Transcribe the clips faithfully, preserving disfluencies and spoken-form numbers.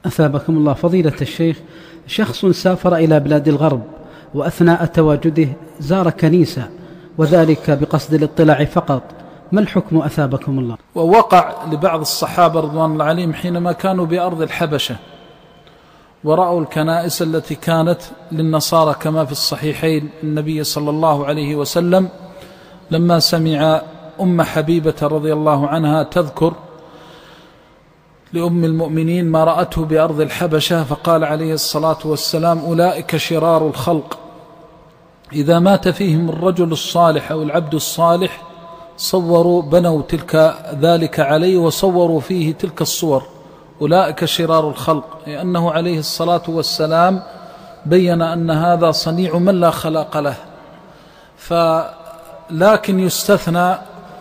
أثابكم الله. فضيلة الشيخ، شخص سافر إلى بلاد الغرب وأثناء تواجده زار كنيسة وذلك بقصد الاطلاع فقط، ما الحكم أثابكم الله؟ ووقع لبعض الصحابة رضوان الله عليهم حينما كانوا بأرض الحبشة ورأوا الكنائس التي كانت للنصارى كما في الصحيحين، النبي صلى الله عليه وسلم لما سمع أم حبيبة رضي الله عنها تذكر لأم المؤمنين ما رأته بأرض الحبشة، فقال عليه الصلاة والسلام: أولئك شرار الخلق، إذا مات فيهم الرجل الصالح أو العبد الصالح صوروا بنوا تلك ذلك عليه وصوروا فيه تلك الصور، أولئك شرار الخلق، لأنه عليه الصلاة والسلام بين أن هذا صنيع من لا خلاق له. فلكن يستثنى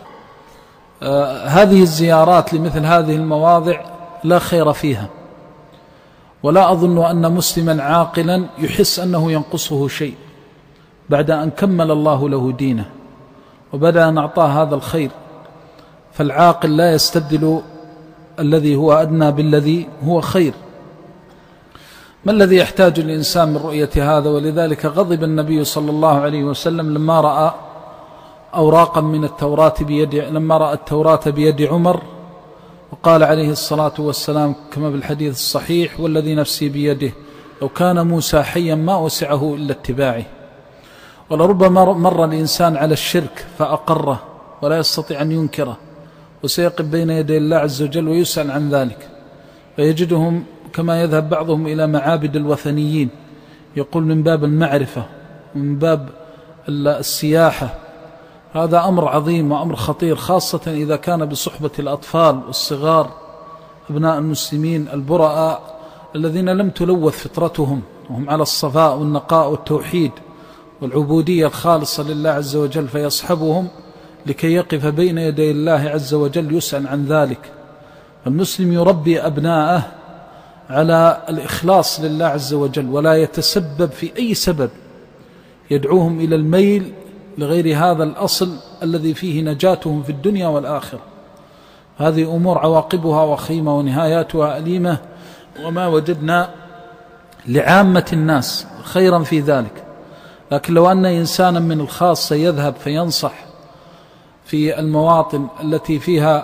آه هذه الزيارات لمثل هذه المواضع لا خير فيها، ولا أظن أن مسلما عاقلا يحس أنه ينقصه شيء بعد أن كمل الله له دينه وبدأ أن أعطاه هذا الخير. فالعاقل لا يستبدل الذي هو أدنى بالذي هو خير. ما الذي يحتاج الإنسان من رؤية هذا؟ ولذلك غضب النبي صلى الله عليه وسلم لما رأى أوراقا من التوراة بيد لما رأى التوراة بيد عمر، وقال عليه الصلاة والسلام كما بالحديث الصحيح: والذي نفسي بيده لو كان موسى حيا ما وسعه إلا اتباعه. ولربما مر الإنسان على الشرك فأقره ولا يستطيع أن ينكره، وسيقف بين يدي الله عز وجل ويسأل عن ذلك، فيجدهم كما يذهب بعضهم إلى معابد الوثنيين، يقول من باب المعرفة ومن باب السياحة. هذا أمر عظيم وأمر خطير، خاصة إذا كان بصحبة الأطفال والصغار أبناء المسلمين البرآء الذين لم تلوث فطرتهم وهم على الصفاء والنقاء والتوحيد والعبودية الخالصة لله عز وجل، فيصحبهم لكي يقف بين يدي الله عز وجل يسأل عن ذلك. المسلم يربي أبناءه على الإخلاص لله عز وجل، ولا يتسبب في أي سبب يدعوهم إلى الميل لغير هذا الأصل الذي فيه نجاتهم في الدنيا والآخرة. هذه أمور عواقبها وخيمة ونهاياتها أليمة، وما وجدنا لعامة الناس خيرا في ذلك. لكن لو أن إنسانا من الخاصة يذهب فينصح في المواطن التي فيها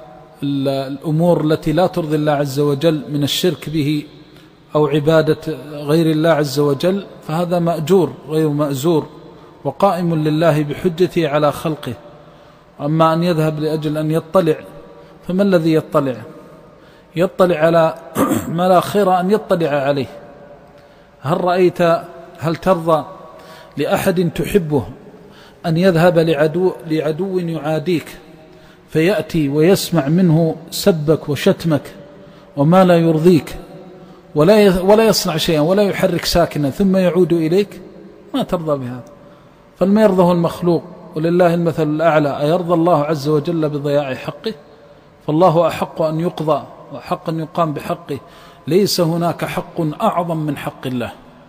الأمور التي لا ترضي الله عز وجل من الشرك به أو عبادة غير الله عز وجل، فهذا مأجور غير مأزور وقائم لله بحجته على خلقه. أما أن يذهب لأجل أن يطلع، فما الذي يطلع؟ يطلع على ما لا خير أن يطلع عليه. هل رأيت هل ترضى لأحد تحبه أن يذهب لعدو, لعدو يعاديك فيأتي ويسمع منه سبك وشتمك وما لا يرضيك ولا ولا يصنع شيئا ولا يحرك ساكنا ثم يعود إليك؟ ما ترضى بهذا. فلما يرضه المخلوق ولله المثل الأعلى، أيرضى الله عز وجل بضياع حقه؟ فالله أحق أن يقضى وحق أن يقام بحقه. ليس هناك حق أعظم من حق الله،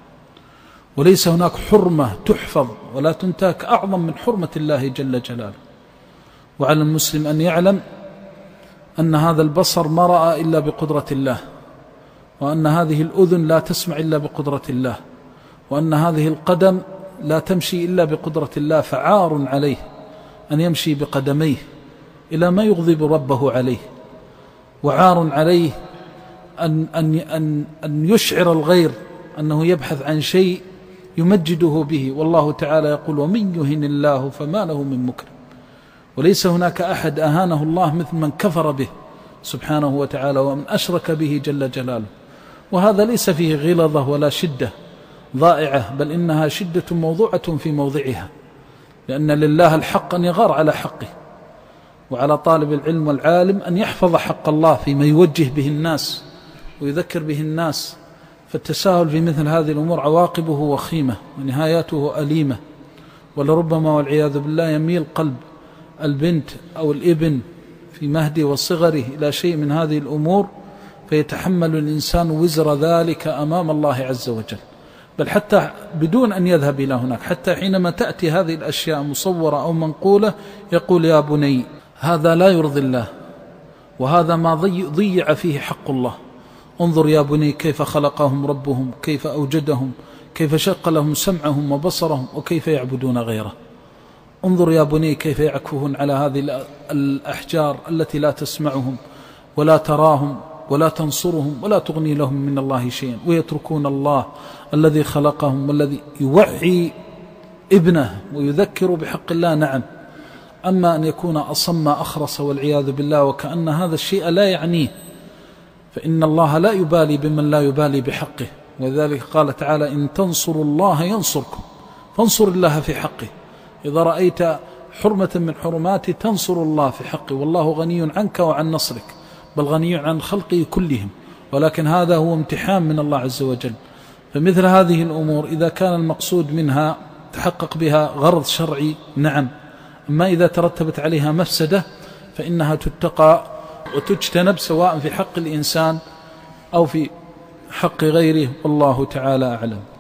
وليس هناك حرمة تحفظ ولا تنتهك أعظم من حرمة الله جل جلاله. وعلى المسلم أن يعلم أن هذا البصر ما رأى إلا بقدرة الله، وأن هذه الأذن لا تسمع إلا بقدرة الله، وأن هذه القدم لا تمشي إلا بقدرة الله. فعار عليه أن يمشي بقدميه إلى ما يغضب ربه عليه، وعار عليه أن, أن, أن, أن يشعر الغير أنه يبحث عن شيء يمجده به. والله تعالى يقول: ومن يهن الله فما له من مكرم. وليس هناك أحد أهانه الله مثل من كفر به سبحانه وتعالى ومن أشرك به جل جلاله. وهذا ليس فيه غلظة ولا شدة ضائعة، بل إنها شدة موضوعة في موضعها، لأن لله الحق أن يغار على حقه، وعلى طالب العلم والعالم أن يحفظ حق الله فيما يوجه به الناس ويذكر به الناس. فالتساهل في مثل هذه الأمور عواقبه وخيمة ونهاياته أليمة. ولربما والعياذ بالله يميل قلب البنت أو الابن في مهد وصغره إلى شيء من هذه الأمور، فيتحمل الإنسان وزر ذلك أمام الله عز وجل. بل حتى بدون أن يذهب إلى هناك، حتى حينما تأتي هذه الأشياء مصورة أو منقولة يقول: يا بني هذا لا يرضي الله، وهذا ما ضيع فيه حق الله، انظر يا بني كيف خلقهم ربهم، كيف أوجدهم، كيف شق لهم سمعهم وبصرهم، وكيف يعبدون غيره. انظر يا بني كيف يعكفون على هذه الأحجار التي لا تسمعهم ولا تراهم ولا تنصرهم ولا تغني لهم من الله شيئا، ويتركون الله الذي خلقهم والذي يوعي ابنه ويذكر بحق الله. نعم، أما أن يكون أصم أخرس والعياذ بالله وكأن هذا الشيء لا يعنيه، فإن الله لا يبالي بمن لا يبالي بحقه. وذلك قال تعالى: إن تنصروا الله ينصركم، فانصر الله في حقه. إذا رأيت حرمة من حرماته تنصر الله في حقه، والله غني عنك وعن نصرك، بل غني عن خلقه كلهم، ولكن هذا هو امتحان من الله عز وجل. فمثل هذه الأمور إذا كان المقصود منها تحقق بها غرض شرعي نعم، أما إذا ترتبت عليها مفسدة فإنها تتقى وتجتنب، سواء في حق الإنسان أو في حق غيره، والله تعالى أعلم.